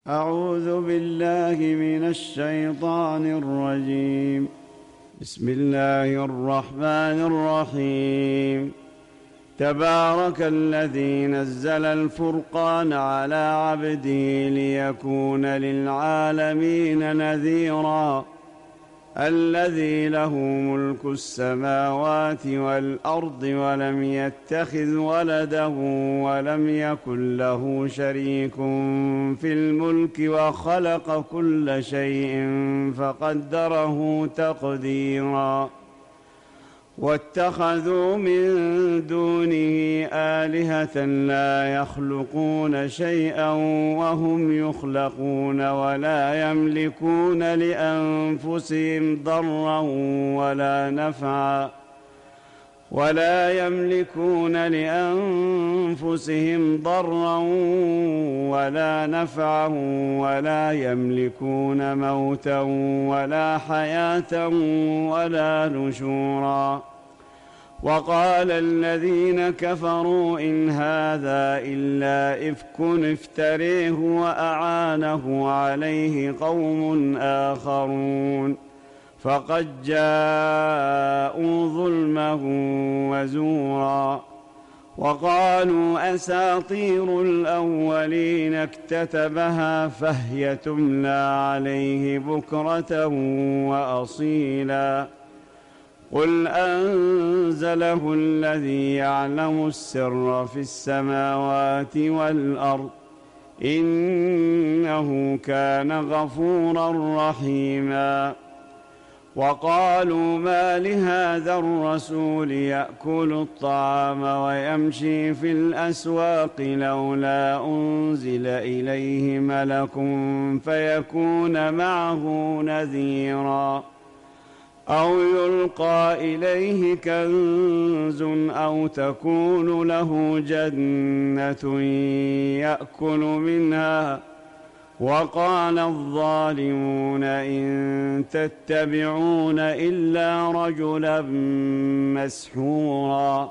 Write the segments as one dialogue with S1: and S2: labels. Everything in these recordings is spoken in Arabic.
S1: أعوذ بالله من الشيطان الرجيم. بسم الله الرحمن الرحيم. تبارك الذي نزل الفرقان على عبده ليكون للعالمين نذيرا الذي له ملك السماوات والأرض ولم يتخذ ولدا ولم يكن له شريك في الملك وخلق كل شيء فقدره تقديرا واتخذوا من دونه آلهة لا يخلقون شيئا وهم يخلقون ولا يملكون لأنفسهم ضرا ولا نفعا ولا يملكون موتا ولا حياة ولا نشورا. وقال الذين كفروا إن هذا إلا إفك افتريه وأعانه عليه قوم آخرون فقد جاءوا ظلما وزورا. وقالوا أساطير الأولين اكتتبها فهي تملى عليه بكرة وأصيلا. قل أنزله الذي يعلم السر في السماوات والأرض إنه كان غفورا رحيما. وقالوا ما لهذا الرسول يأكل الطعام ويمشي في الأسواق لولا أنزل إليه ملك فيكون معه نذيرا أو يلقى إليه كنز أو تكون له جنة يأكل منها. وقال الظالمون إن تتبعون إلا رجلا مسحورا.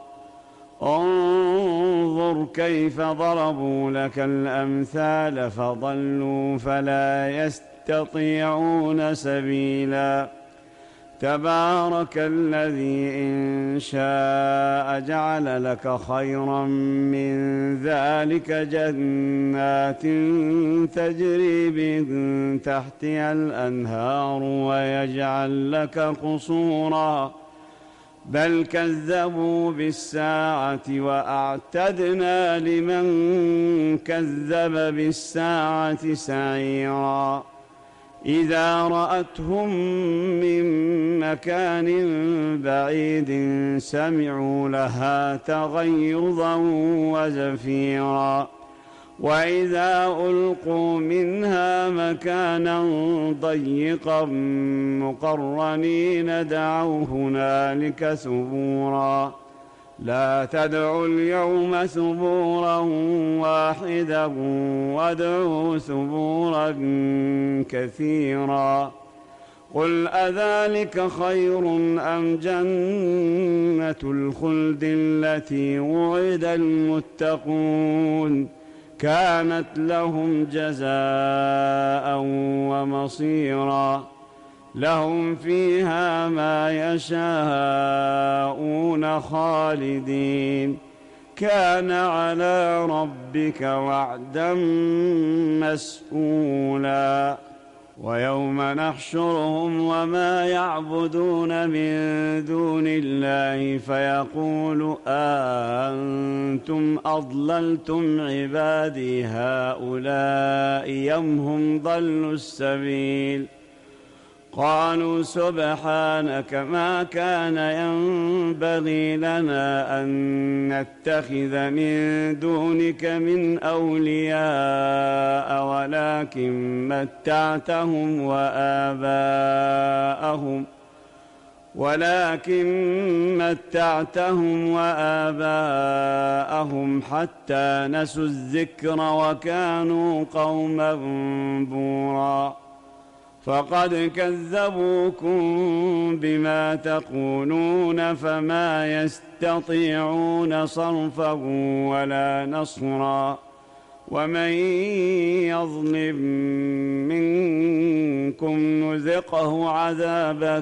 S1: انظر كيف ضربوا لك الأمثال فضلوا فلا يستطيعون سبيلا. تبارك الذي إن شاء جعل لك خيرا من ذلك جنات تجري من تحتها الأنهار ويجعل لك قصورا بل كذبوا بالساعة وأعتدنا لمن كذب بالساعة سعيرا. إذا رأتهم من مكان بعيد سمعوا لها تغيظا وزفيرا وإذا ألقوا منها مكانا ضيقا مقرنين دعوا هنالك ثبورا. لا تدعوا اليوم ثبورا واحدا وادعوا ثبورا كثيرا. قل أذلك خير أم جنة الخلد التي وعد المتقون كانت لهم جزاء ومصيرا. لهم فيها ما يشاءون خالدين كان على ربك وعدا مسئولا. ويوم نحشرهم وما يعبدون من دون الله فيقول أأنتم أضللتم عبادي هؤلاء أم هم ضلوا السبيل. قالوا سبحانك ما كان ينبغي لنا أن نتخذ من دونك من أولياء ولكن متعتهم وآباءهم حتى نسوا الذكر وكانوا قوما بورا. فقد كذبوكم بما تقولون فما يستطيعون صرفا ولا نصرا ومن يظلم منكم نذقه عذابا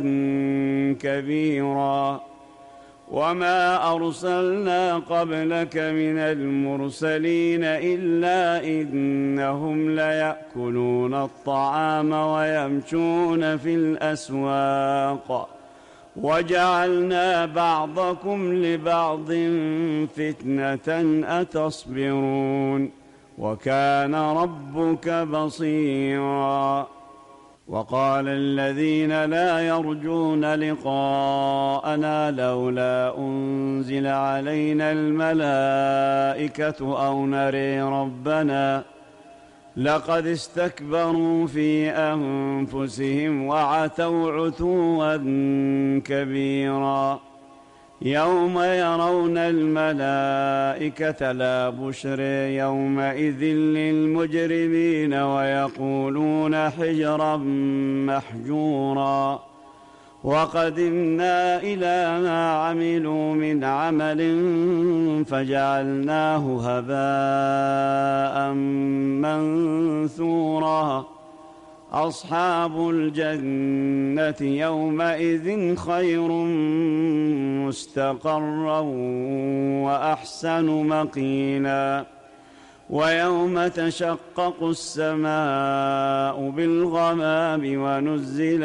S1: كبيرا. وما أرسلنا قبلك من المرسلين إلا إنهم ليأكلون الطعام ويمشون في الأسواق وجعلنا بعضكم لبعض فتنة أتصبرون وكان ربك بصيرا. وقال الذين لا يرجون لقاءنا لولا أنزل علينا الملائكة أو نري ربنا لقد استكبروا في أنفسهم وعتوا عتوا كبيرا. يوم يرون الملائكة لا بشر يومئذ للمجرمين ويقولون حجرا محجورا. وقدمنا إلى ما عملوا من عمل فجعلناه هباء منثورا. أصحاب الجنة يومئذ خير مستقرا وأحسن مقيلا. ويوم تشقق السماء بالغمام ونزل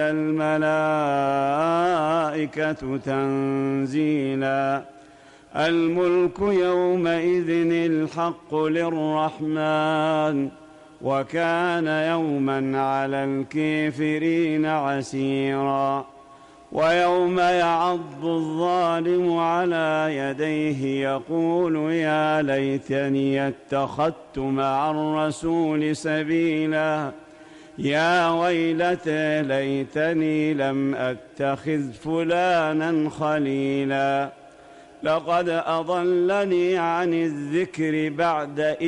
S1: الملائكة تنزيلا. الملك يومئذ الحق للرحمن وكان يوما على الكافرين عسيرا. ويوم يعض الظالم على يديه يقول يا ليتني اتخذت مع الرسول سبيلا يا ويلتى ليتني لم أتخذ فلانا خليلا لقد أضلني عن الذكر بعد إذ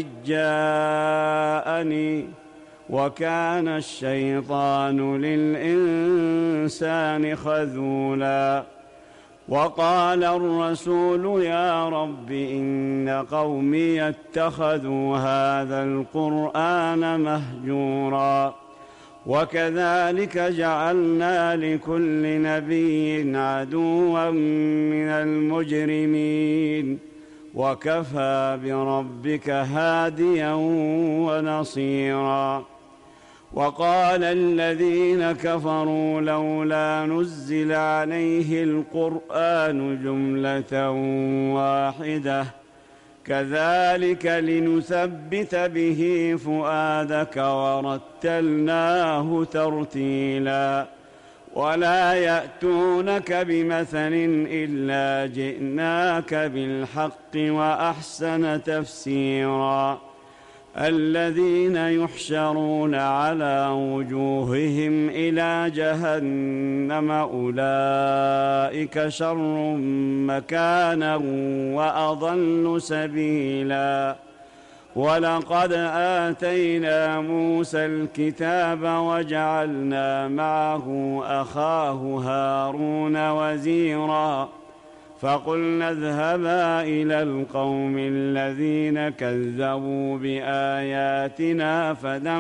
S1: جاءني وكان الشيطان للإنسان خذولا. وقال الرسول يا رب إن قومي اتخذوا هذا القرآن مهجورا. وكذلك جعلنا لكل نبي عدوا من المجرمين وكفى بربك هاديا ونصيرا. وقال الذين كفروا لولا نزل عليه القرآن جملة واحدة كذلك لنثبت به فؤادك ورتلناه ترتيلا. ولا يأتونك بمثل إلا جئناك بالحق وأحسن تفسيرا. الذين يحشرون على وجوههم إلى جهنم أولئك شر مكانا وأضل سبيلا. ولقد آتينا موسى الكتاب وجعلنا معه أخاه هارون وزيرا فقلنا اذهبا إلى القوم الذين كذبوا بآياتنا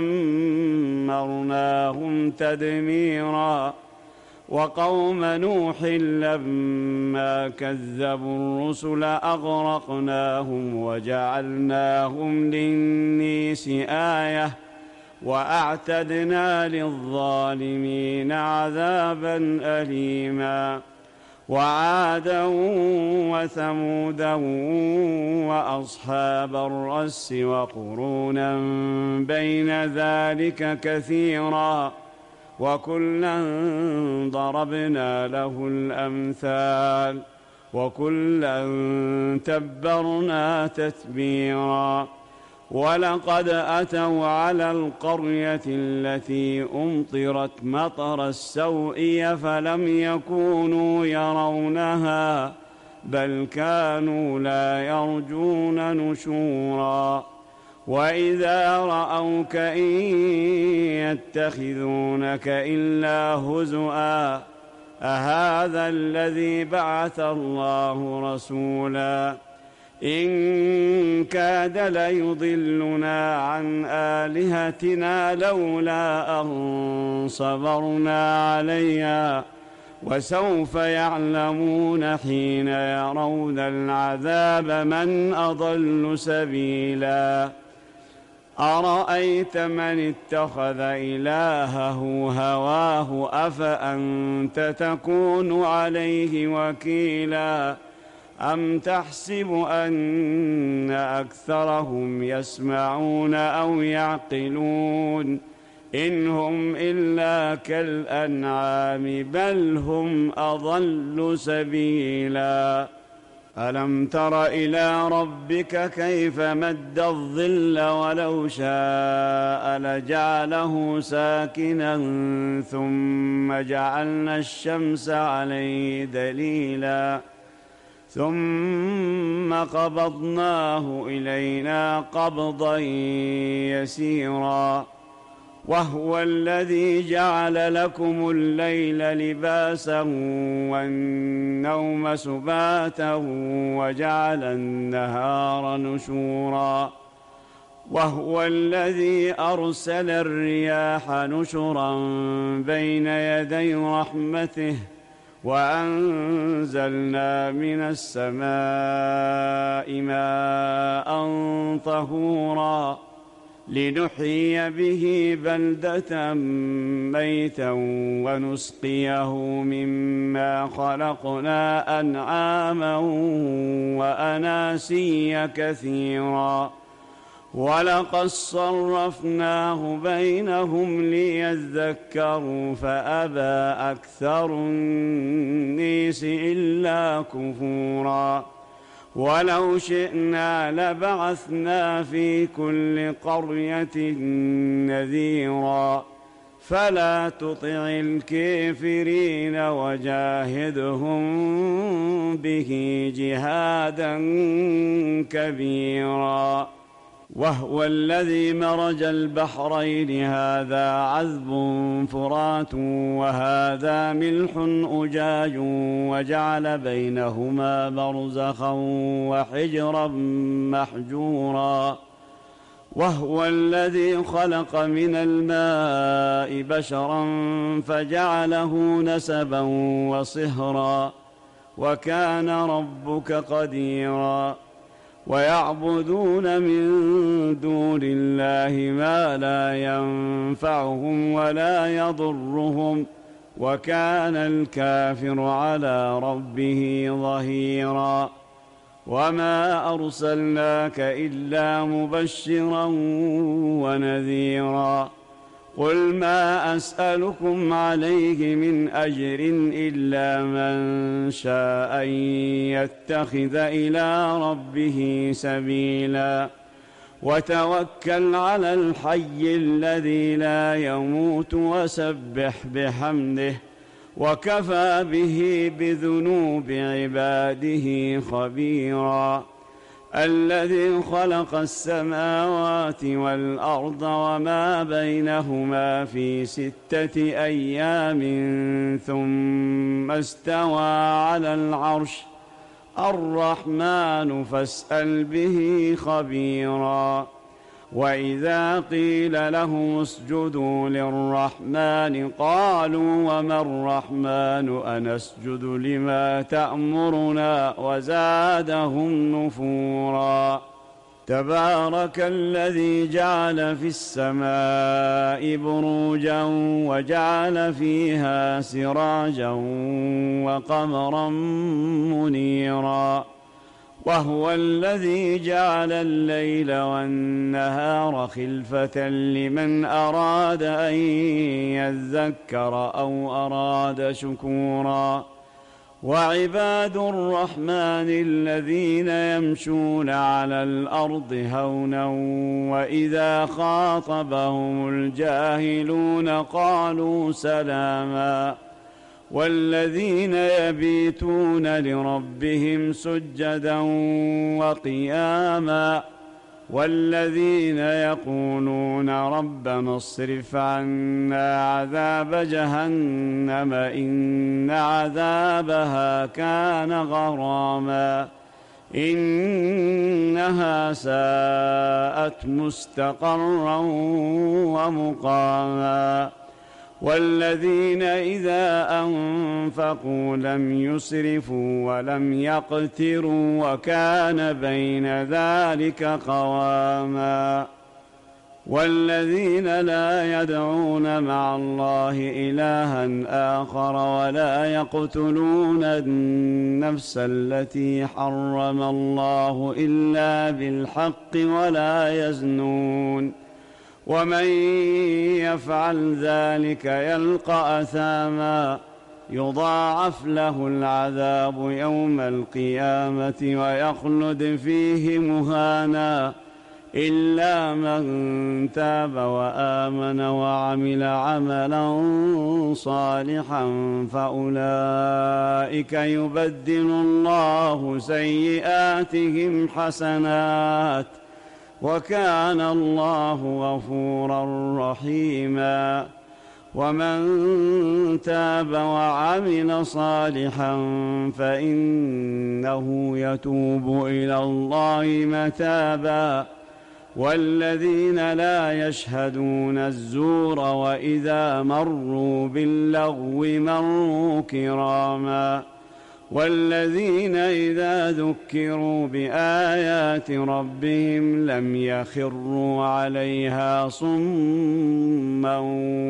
S1: فدمرناهم تدميرا. وقوم نوح لما كذبوا الرسل أغرقناهم وجعلناهم للناس آية وأعتدنا للظالمين عذابا أليما. وعادا وثمودا وأصحاب الرس وقرونا بين ذلك كثيرا وكلا ضربنا له الأمثال وكلا تبرنا تتبيرا. ولقد أتوا على القرية التي أمطرت مطر السوء فلم يكونوا يرونها بل كانوا لا يرجون نشورا. وإذا رأوك إن يتخذونك إلا هزؤا أهذا الذي بعث الله رسولا. إن كاد ليضلنا عن آلهتنا لولا أن صبرنا عليها وسوف يعلمون حين يرون العذاب من أضل سبيلا أرأيت من اتخذ إلهه هواه أفأنت تكون عليه وكيلا أم تحسب أن أكثرهم يسمعون أو يعقلون إن هم إلا كالأنعام بل هم أضل سبيلا ألم تر إلى ربك كيف مد الظل ولو شاء لجعله ساكنا ثم جعلنا الشمس عليه دليلا ثم قبضناه إلينا قبضا يسيرا وهو الذي جعل لكم الليل لباسا والنوم سباتا وجعل النهار نشورا وهو الذي أرسل الرياح نشرا بين يدي رحمته وأنزلنا من السماء ماء طهورا لنحيي به بلدة ميتا ونسقيه مما خلقنا أنعاما وأناسيا كثيرا ولقد صرفناه بينهم ليذكروا فأبى أكثر الناس إلا كفورا ولو شئنا لبعثنا في كل قرية نذيرا فلا تطع الكافرين وجاهدهم به جهادا كبيرا وهو الذي مرج البحرين هذا عذب فرات وهذا ملح أجاج وجعل بينهما برزخا وحجرا محجورا وهو الذي خلق من الماء بشرا فجعله نسبا وصهرا وكان ربك قديرا ويعبدون من دون الله ما لا ينفعهم ولا يضرهم وكان الكافر على ربه ظهيرا وما أرسلناك إلا مبشرا ونذيرا قل ما أسألكم عليه من أجر إلا من شاء أن يتخذ إلى ربه سبيلا وتوكل على الحي الذي لا يموت وسبح بحمده وكفى به بذنوب عباده خبيرا الذي خلق السماوات والأرض وما بينهما في 6 أيام ثم استوى على العرش الرحمن فاسأل به خبيرا وإذا قيل لهم اسجدوا للرحمن قالوا وما الرحمن أنسجد لما تأمرنا وزادهم نفورا تبارك الذي جعل في السماء بروجا وجعل فيها سراجا وقمرا منيرا وهو الذي جعل الليل والنهار خلفة لمن أراد أن يذكر أو أراد شكورا وعباد الرحمن الذين يمشون على الأرض هونا وإذا خاطبهم الجاهلون قالوا سلاما والذين يبيتون لربهم سجدا وقياما والذين يقولون ربنا اصرف عنا عذاب جهنم إن عذابها كان غراما إنها ساءت مستقرا ومقاما والذين إذا أنفقوا لم يسرفوا ولم يقتروا وكان بين ذلك قواما والذين لا يدعون مع الله إلها آخر ولا يقتلون النفس التي حرم الله إلا بالحق ولا يزنون ومن يفعل ذلك يلقى أثاما يضاعف له العذاب يوم القيامة ويخلد فيه مهانا إلا من تاب وآمن وعمل عملا صالحا فأولئك يبدل الله سيئاتهم حسنات وكان الله غفورا رحيما ومن تاب وعمل صالحا فإنه يتوب إلى الله متابا والذين لا يشهدون الزور وإذا مروا باللغو مروا كراما والذين إذا ذكروا بآيات ربهم لم يخروا عليها صما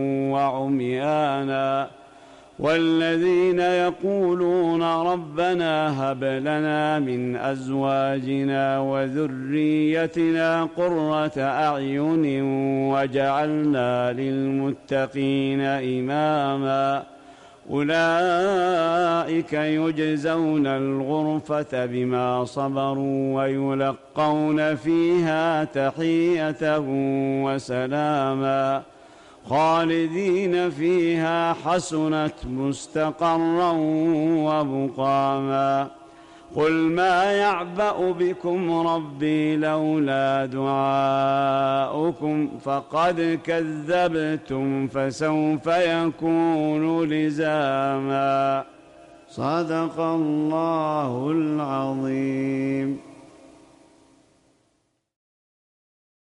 S1: وعميانا والذين يقولون ربنا هب لنا من أزواجنا وذريتنا قرة أعين وجعلنا للمتقين إماما أولئك يجزون الغرفة بما صبروا ويلقون فيها تحية وسلاما خالدين فيها حسنت مستقرا ومقاما قل ما يعبأ بكم ربي لولا دعاؤكم فقد كذبتم فسوف يكون لزاما صدق الله العظيم.